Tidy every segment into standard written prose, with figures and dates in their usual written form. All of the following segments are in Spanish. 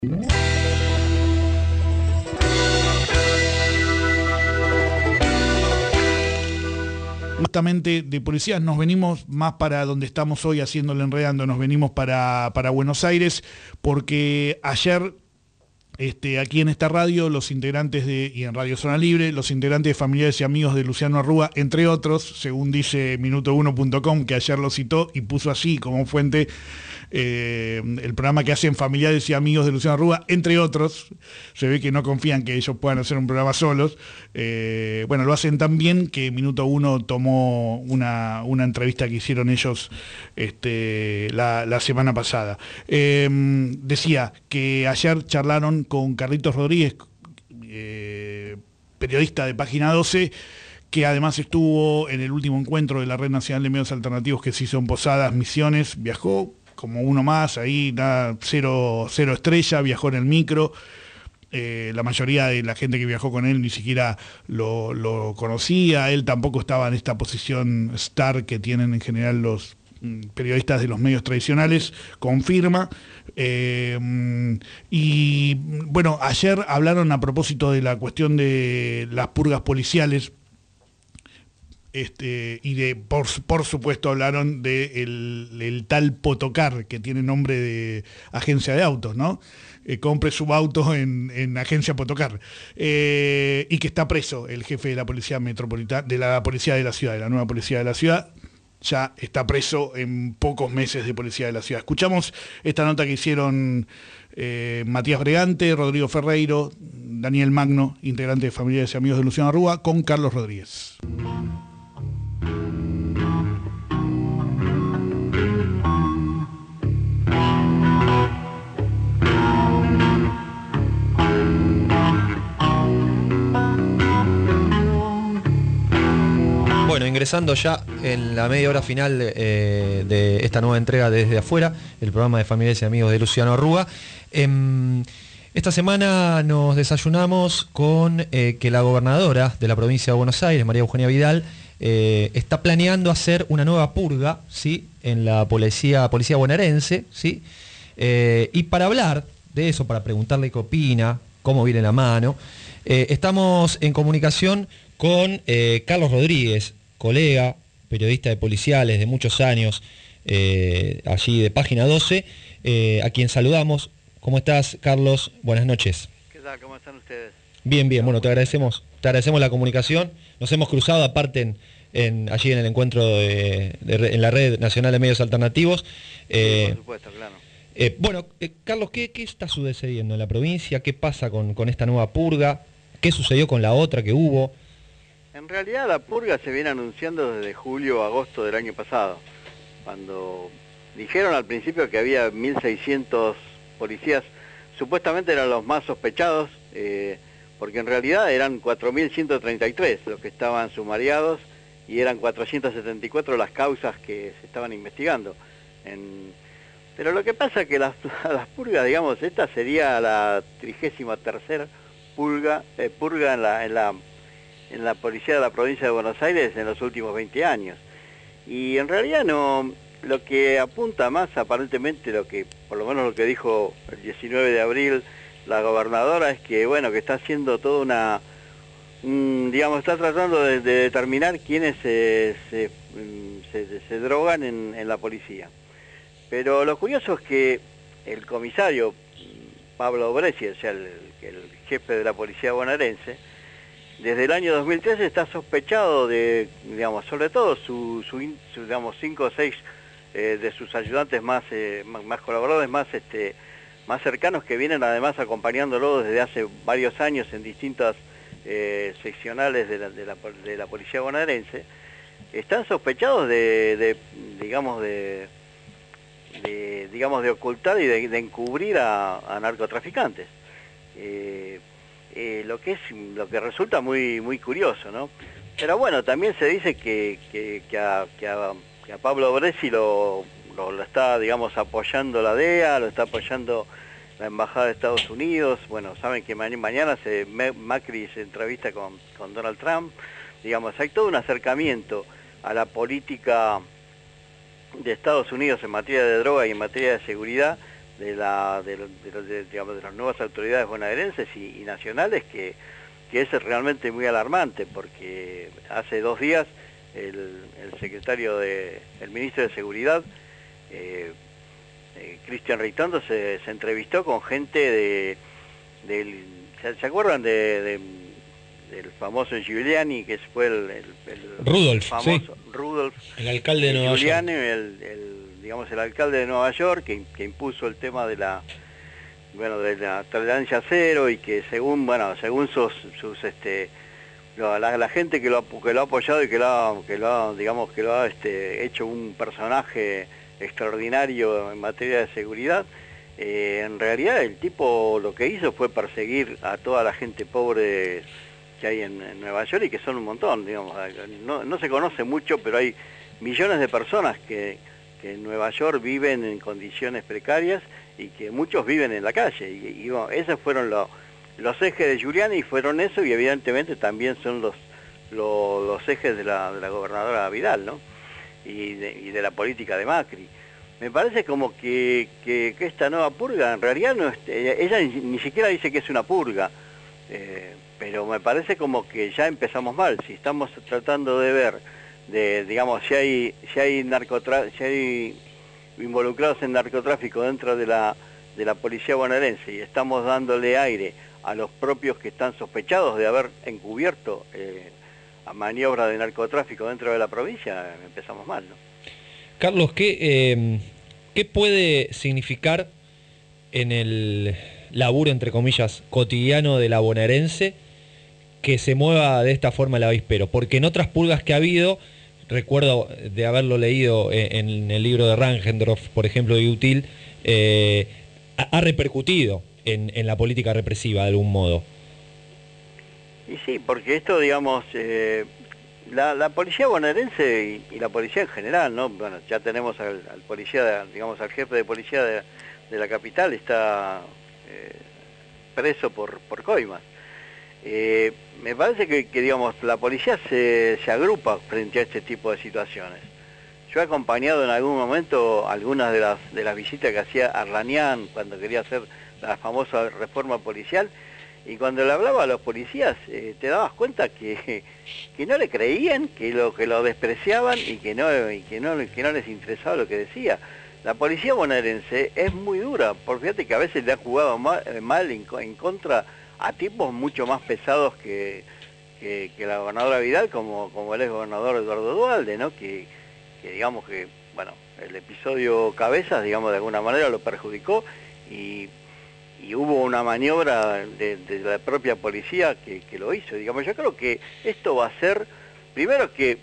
Justamente de policías nos venimos más para donde estamos hoy haciéndole enredando, nos venimos para Buenos Aires, porque ayer aquí en esta radio, los integrantes y en Radio Zona Libre, los integrantes de Familiares y Amigos de Luciano Arrúa, entre otros, según dice minuto1.com, que ayer lo citó y puso así como fuente el programa que hacen Familiares y Amigos de Luciano Arrúa, entre otros, se ve que no confían que ellos puedan hacer un programa solos. Bueno, lo hacen tan bien que Minuto Uno tomó una entrevista que hicieron ellos la semana pasada. Decía que ayer charlaron con Carlitos Rodríguez, periodista de Página 12, que además estuvo en el último encuentro de la Red Nacional de Medios Alternativos que se hizo en Posadas, Misiones, viajó como uno más, ahí cero estrella, viajó en el micro. La mayoría de la gente que viajó con él ni siquiera lo conocía, él tampoco estaba en esta posición star que tienen en general los periodistas de los medios tradicionales, confirma. Y bueno, ayer hablaron a propósito de la cuestión de las purgas policiales, y por supuesto hablaron de el tal Potocar, que tiene nombre de agencia de autos, ¿no? Compre su auto en agencia Potocar, y que está preso el jefe de la policía metropolitana, de la policía de la ciudad, de la nueva policía de la ciudad. Ya está preso en pocos meses de policía de la ciudad. Escuchamos esta nota que hicieron Matías Bregante, Rodrigo Ferreiro, Daniel Magno, integrante de Familiares y Amigos de Luciano Arrúa, con Carlos Rodríguez. Bueno, ingresando ya en la media hora final de esta nueva entrega Desde Afuera, el programa de Familiares y Amigos de Luciano Arrúa. Esta semana nos desayunamos con que la gobernadora de la provincia de Buenos Aires, María Eugenia Vidal, está planeando hacer una nueva purga, ¿sí?, en la policía bonaerense, ¿sí? Y para hablar de eso, para preguntarle qué opina, cómo viene la mano, estamos en comunicación con Carlos Rodríguez, colega, periodista de policiales de muchos años, allí de Página 12, a quien saludamos. ¿Cómo estás, Carlos? Buenas noches. ¿Qué tal? ¿Cómo están ustedes? Bien, bien. Bueno, te agradecemos la comunicación. Nos hemos cruzado aparte allí en el encuentro en la Red Nacional de Medios Alternativos. Sí, por supuesto, claro. Bueno, Carlos, ¿qué está sucediendo en la provincia? ¿Qué pasa con esta nueva purga? ¿Qué sucedió con la otra que hubo? En realidad la purga se viene anunciando desde julio o agosto del año pasado, cuando dijeron al principio que había 1.600 policías, supuestamente eran los más sospechados, porque en realidad eran 4.133 los que estaban sumariados y eran 474 las causas que se estaban investigando. Pero lo que pasa es que las purgas, digamos, esta sería la 33ª purga en la policía de la provincia de Buenos Aires en los últimos 20 años. Y en realidad no, lo que apunta más aparentemente, por lo menos lo que dijo el 19 de abril la gobernadora, es que bueno, que está haciendo toda digamos, está tratando de determinar quiénes se drogan en la policía. Pero lo curioso es que el comisario Pablo Bresci, o sea, el jefe de la policía bonaerense, desde el año 2013 está sospechado de, digamos, sobre todo digamos, 5 o 6 de sus ayudantes más colaboradores, más cercanos, que vienen además acompañándolo desde hace varios años en distintas seccionales de la policía bonaerense. Están sospechados de ocultar y de encubrir a narcotraficantes. Lo que resulta muy, muy curioso, ¿no? Pero bueno, también se dice que a Pablo Bresci lo está, digamos, apoyando la DEA, lo está apoyando la Embajada de Estados Unidos. Bueno, saben que mañana Macri se entrevista con Donald Trump. Digamos, hay todo un acercamiento a la política de Estados Unidos en materia de droga y en materia de seguridad digamos, de las nuevas autoridades bonaerenses y nacionales, que es realmente muy alarmante, porque hace 2 días el ministro de Seguridad, Cristian Ritondo, se entrevistó con gente ¿se acuerdan del famoso Giuliani, que fue el Rudolf, famoso sí. Rudolf, el alcalde de Nueva Giuliani, York, digamos el alcalde de Nueva York, que impuso el tema de la tolerancia cero, y que según la gente que lo ha apoyado y que lo ha hecho un personaje extraordinario en materia de seguridad, en realidad el tipo lo que hizo fue perseguir a toda la gente pobre que hay en Nueva York, y que son un montón, digamos. No se conoce mucho, pero hay millones de personas que en Nueva York viven en condiciones precarias, y que muchos viven en la calle, y bueno, esos fueron los ejes de Giuliani, fueron eso, y evidentemente también son los ejes de la gobernadora Vidal, ¿no? Y de la política de Macri. Me parece como que esta nueva purga, en realidad ella ni siquiera dice que es una purga, pero me parece como que ya empezamos mal. Si estamos tratando de ver, digamos, si hay involucrados en narcotráfico dentro de la policía bonaerense, y estamos dándole aire a los propios que están sospechados de haber encubierto a maniobras de narcotráfico dentro de la provincia, empezamos mal, ¿no? Carlos, ¿qué puede significar en el laburo, entre comillas, cotidiano de la bonaerense que se mueva de esta forma el avispero? Porque en otras purgas que ha habido, recuerdo de haberlo leído en el libro de Rangendorf, por ejemplo, de Util, ha repercutido en la política represiva de algún modo. Y sí, porque esto, digamos, la policía bonaerense y la policía en general, ¿no? Bueno, ya tenemos al policía, digamos, al jefe de policía de la capital, está preso por coimas. Me parece que digamos, la policía se agrupa frente a este tipo de situaciones. Yo he acompañado en algún momento algunas de las visitas que hacía Arlanián cuando quería hacer la famosa reforma policial, y cuando le hablaba a los policías te dabas cuenta que no le creían, que lo despreciaban, y que no les interesaba lo que decía. La policía bonaerense es muy dura, porque fíjate que a veces le ha jugado mal en contra a tipos mucho más pesados que la gobernadora Vidal, como el ex gobernador Eduardo Duhalde, ¿no? Que digamos que, bueno, el episodio Cabezas, digamos, de alguna manera lo perjudicó, y hubo una maniobra de la propia policía que lo hizo. Digamos, yo creo que esto va a ser, primero que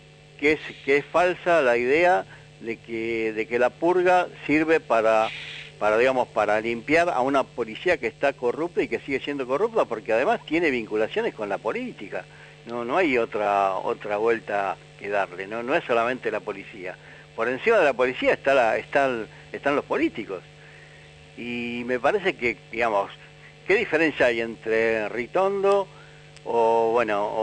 es falsa la idea de que la purga sirve para limpiar a una policía que está corrupta y que sigue siendo corrupta, porque además tiene vinculaciones con la política. No hay otra vuelta que darle, no es solamente la policía. Por encima de la policía están los políticos. Y me parece que, digamos, ¿qué diferencia hay entre Ritondo o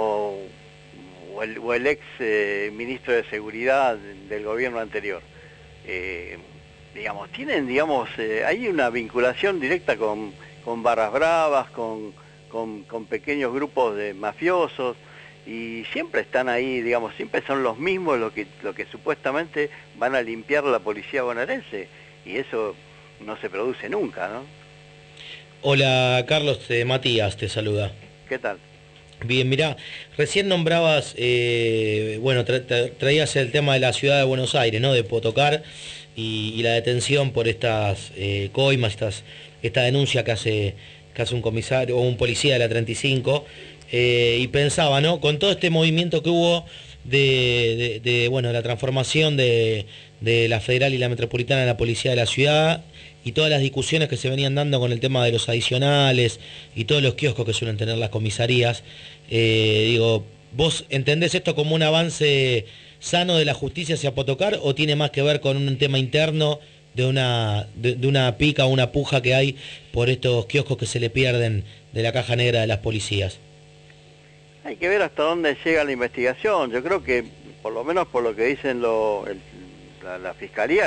el ex ministro de Seguridad del gobierno anterior? Digamos, hay una vinculación directa con barras bravas, con pequeños grupos de mafiosos, y siempre están ahí, digamos, siempre son los mismos lo que supuestamente van a limpiar la policía bonaerense, y eso no se produce nunca, ¿no? Hola Carlos, Matías te saluda. ¿Qué tal? Bien, mirá, recién nombrabas, traías el tema de la ciudad de Buenos Aires, ¿no? De Potocar y la detención por estas coimas, esta denuncia que hace un comisario o un policía de la 35, y pensaba, ¿no? Con todo este movimiento que hubo de la transformación de la federal y la metropolitana en la policía de la ciudad, y todas las discusiones que se venían dando con el tema de los adicionales y todos los kioscos que suelen tener las comisarías, ¿vos entendés esto como un avance sano de la justicia hacia Potocar, o tiene más que ver con un tema interno de una pica o una puja que hay por estos kioscos que se le pierden de la caja negra de las policías? Hay que ver hasta dónde llega la investigación. Yo creo que, por lo menos por lo que dicen la Fiscalía,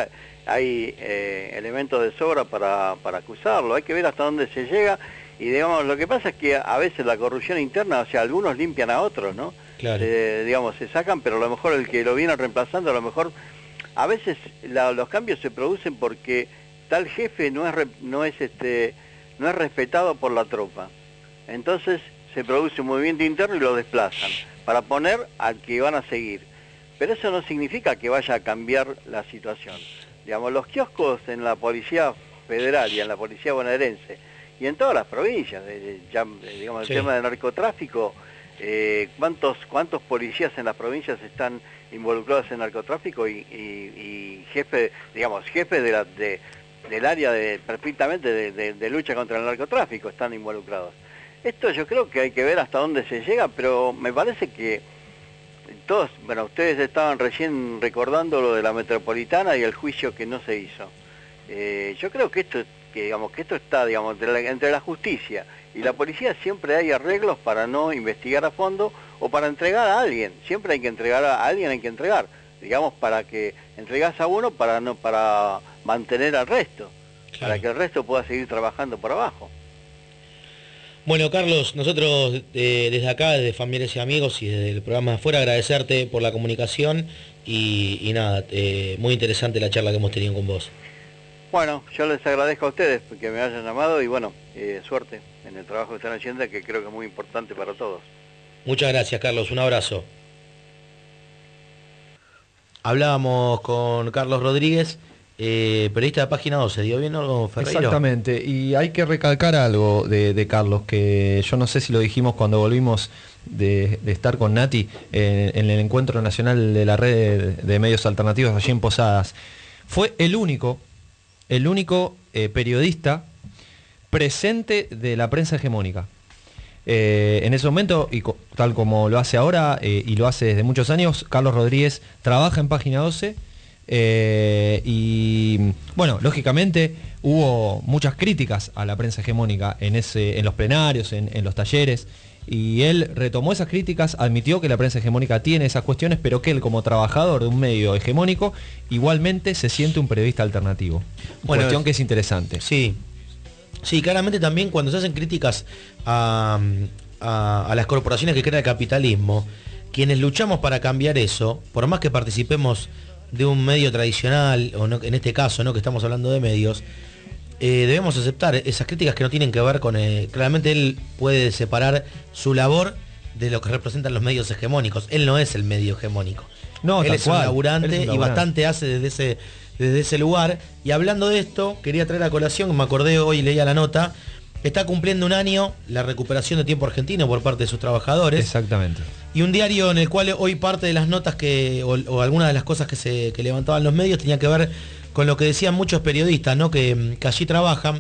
hay elementos de sobra para acusarlo. Hay que ver hasta dónde se llega. Y digamos, lo que pasa es que a veces la corrupción interna, o sea, algunos limpian a otros, ¿no? Claro. Digamos, se sacan, pero a lo mejor el que lo viene reemplazando, a lo mejor, a veces los cambios se producen porque tal jefe no es respetado por la tropa. Entonces se produce un movimiento interno y lo desplazan para poner al que van a seguir. Pero eso no significa que vaya a cambiar la situación. Digamos, los kioscos en la Policía Federal y en la Policía Bonaerense y en todas las provincias, digamos, el tema del narcotráfico, ¿cuántos policías en las provincias están involucrados en narcotráfico y jefes del área perfectamente de lucha contra el narcotráfico están involucrados? Esto yo creo que hay que ver hasta dónde se llega, pero me parece que todos, bueno, ustedes estaban recién recordando lo de la Metropolitana y el juicio que no se hizo. Yo creo que esto está, digamos, entre la justicia y la policía siempre hay arreglos para no investigar a fondo o para entregar a alguien. Siempre hay que entregar a alguien, digamos, para que entregás a uno para mantener al resto, claro, para que el resto pueda seguir trabajando por abajo. Bueno, Carlos, nosotros desde acá, desde Familiares y Amigos y desde el programa de afuera, agradecerte por la comunicación y nada, muy interesante la charla que hemos tenido con vos. Bueno, yo les agradezco a ustedes porque me hayan llamado y bueno, suerte en el trabajo que están haciendo, que creo que es muy importante para todos. Muchas gracias, Carlos, un abrazo. Hablábamos con Carlos Rodríguez, periodista de Página 12, ¿dio bien algo, Ferreiro? Exactamente, y hay que recalcar algo de Carlos, que yo no sé si lo dijimos cuando volvimos de estar con Nati en el Encuentro Nacional de la Red de Medios Alternativos allí en Posadas. Fue el único periodista presente de la prensa hegemónica. En ese momento, y tal como lo hace ahora, y lo hace desde muchos años, Carlos Rodríguez trabaja en Página 12, y bueno, lógicamente hubo muchas críticas a la prensa hegemónica en los plenarios, en los talleres, y él retomó esas críticas, admitió que la prensa hegemónica tiene esas cuestiones, pero que él, como trabajador de un medio hegemónico, igualmente se siente un periodista alternativo. Bueno, cuestión que es interesante. Sí, claramente también cuando se hacen críticas a las corporaciones que crean el capitalismo, quienes luchamos para cambiar eso, por más que participemos de un medio tradicional, o no, en este caso, ¿no?, que estamos hablando de medios, debemos aceptar esas críticas que no tienen que ver con... claramente él puede separar su labor de lo que representan los medios hegemónicos. Él no es el medio hegemónico. No, él es un laburante y bastante hace desde ese lugar. Y hablando de esto, quería traer a colación, me acordé hoy, leía la nota, está cumpliendo un año la recuperación de Tiempo Argentino por parte de sus trabajadores. Exactamente. Y un diario en el cual hoy parte de las notas o algunas de las cosas que levantaban los medios tenía que ver con lo que decían muchos periodistas, ¿no?, que allí trabajan.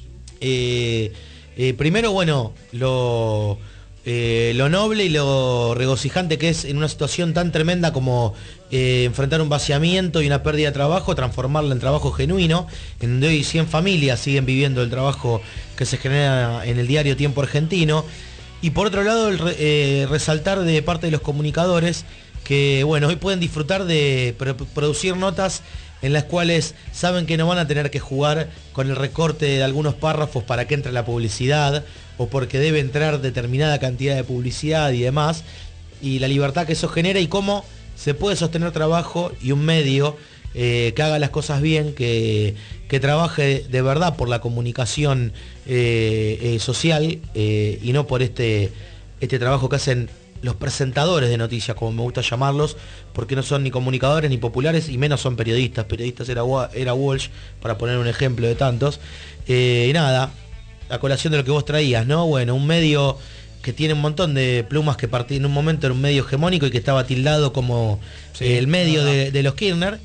Primero, bueno, lo noble y lo regocijante que es en una situación tan tremenda como enfrentar un vaciamiento y una pérdida de trabajo, transformarla en trabajo genuino, en donde hoy 100 familias siguen viviendo el trabajo que se genera en el diario Tiempo Argentino. Y por otro lado, resaltar de parte de los comunicadores que, bueno, hoy pueden disfrutar de producir notas en las cuales saben que no van a tener que jugar con el recorte de algunos párrafos para que entre la publicidad o porque debe entrar determinada cantidad de publicidad y demás, y la libertad que eso genera y cómo se puede sostener trabajo y un medio que haga las cosas bien, que trabaje de verdad por la comunicación social y no por este trabajo que hacen los presentadores de noticias, como me gusta llamarlos, porque no son ni comunicadores ni populares y menos son periodistas. Periodistas era Walsh, para poner un ejemplo de tantos. Y nada, a colación de lo que vos traías, ¿no? Bueno, un medio que tiene un montón de plumas, que partía en un momento era un medio hegemónico y que estaba tildado como el medio de los Kirchner.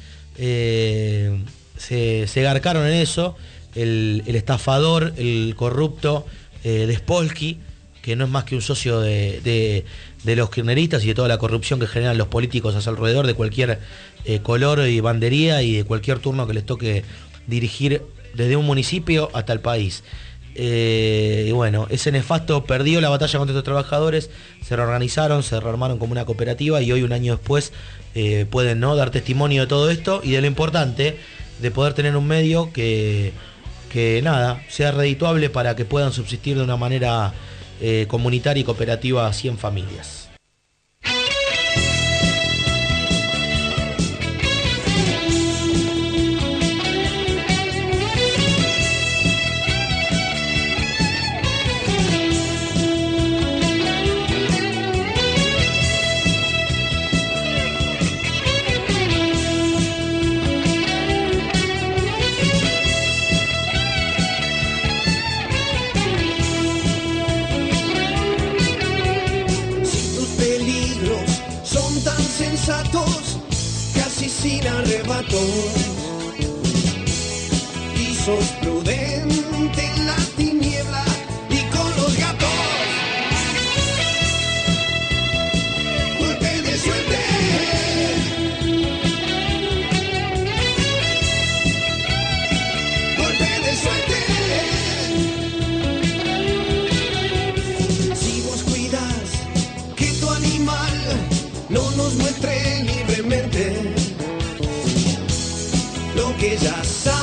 Se garcaron en eso, el estafador, el corrupto de Spolsky, que no es más que un socio de los kirchneristas y de toda la corrupción que generan los políticos a su alrededor, de cualquier color y bandería y de cualquier turno que les toque dirigir desde un municipio hasta el país. Y bueno, ese nefasto perdió la batalla contra estos trabajadores, se reorganizaron, se rearmaron como una cooperativa y hoy, un año después, pueden, ¿no?, dar testimonio de todo esto y de lo importante de poder tener un medio que nada, sea redituable para que puedan subsistir de una manera comunitaria y cooperativa a 100 familias. Casi sin arrebato, y sos prudente en la tiniebla y con los gatos. Golpe de suerte, golpe de suerte. Si vos cuidas que tu animal no nos muestre libremente lo que ya sabe.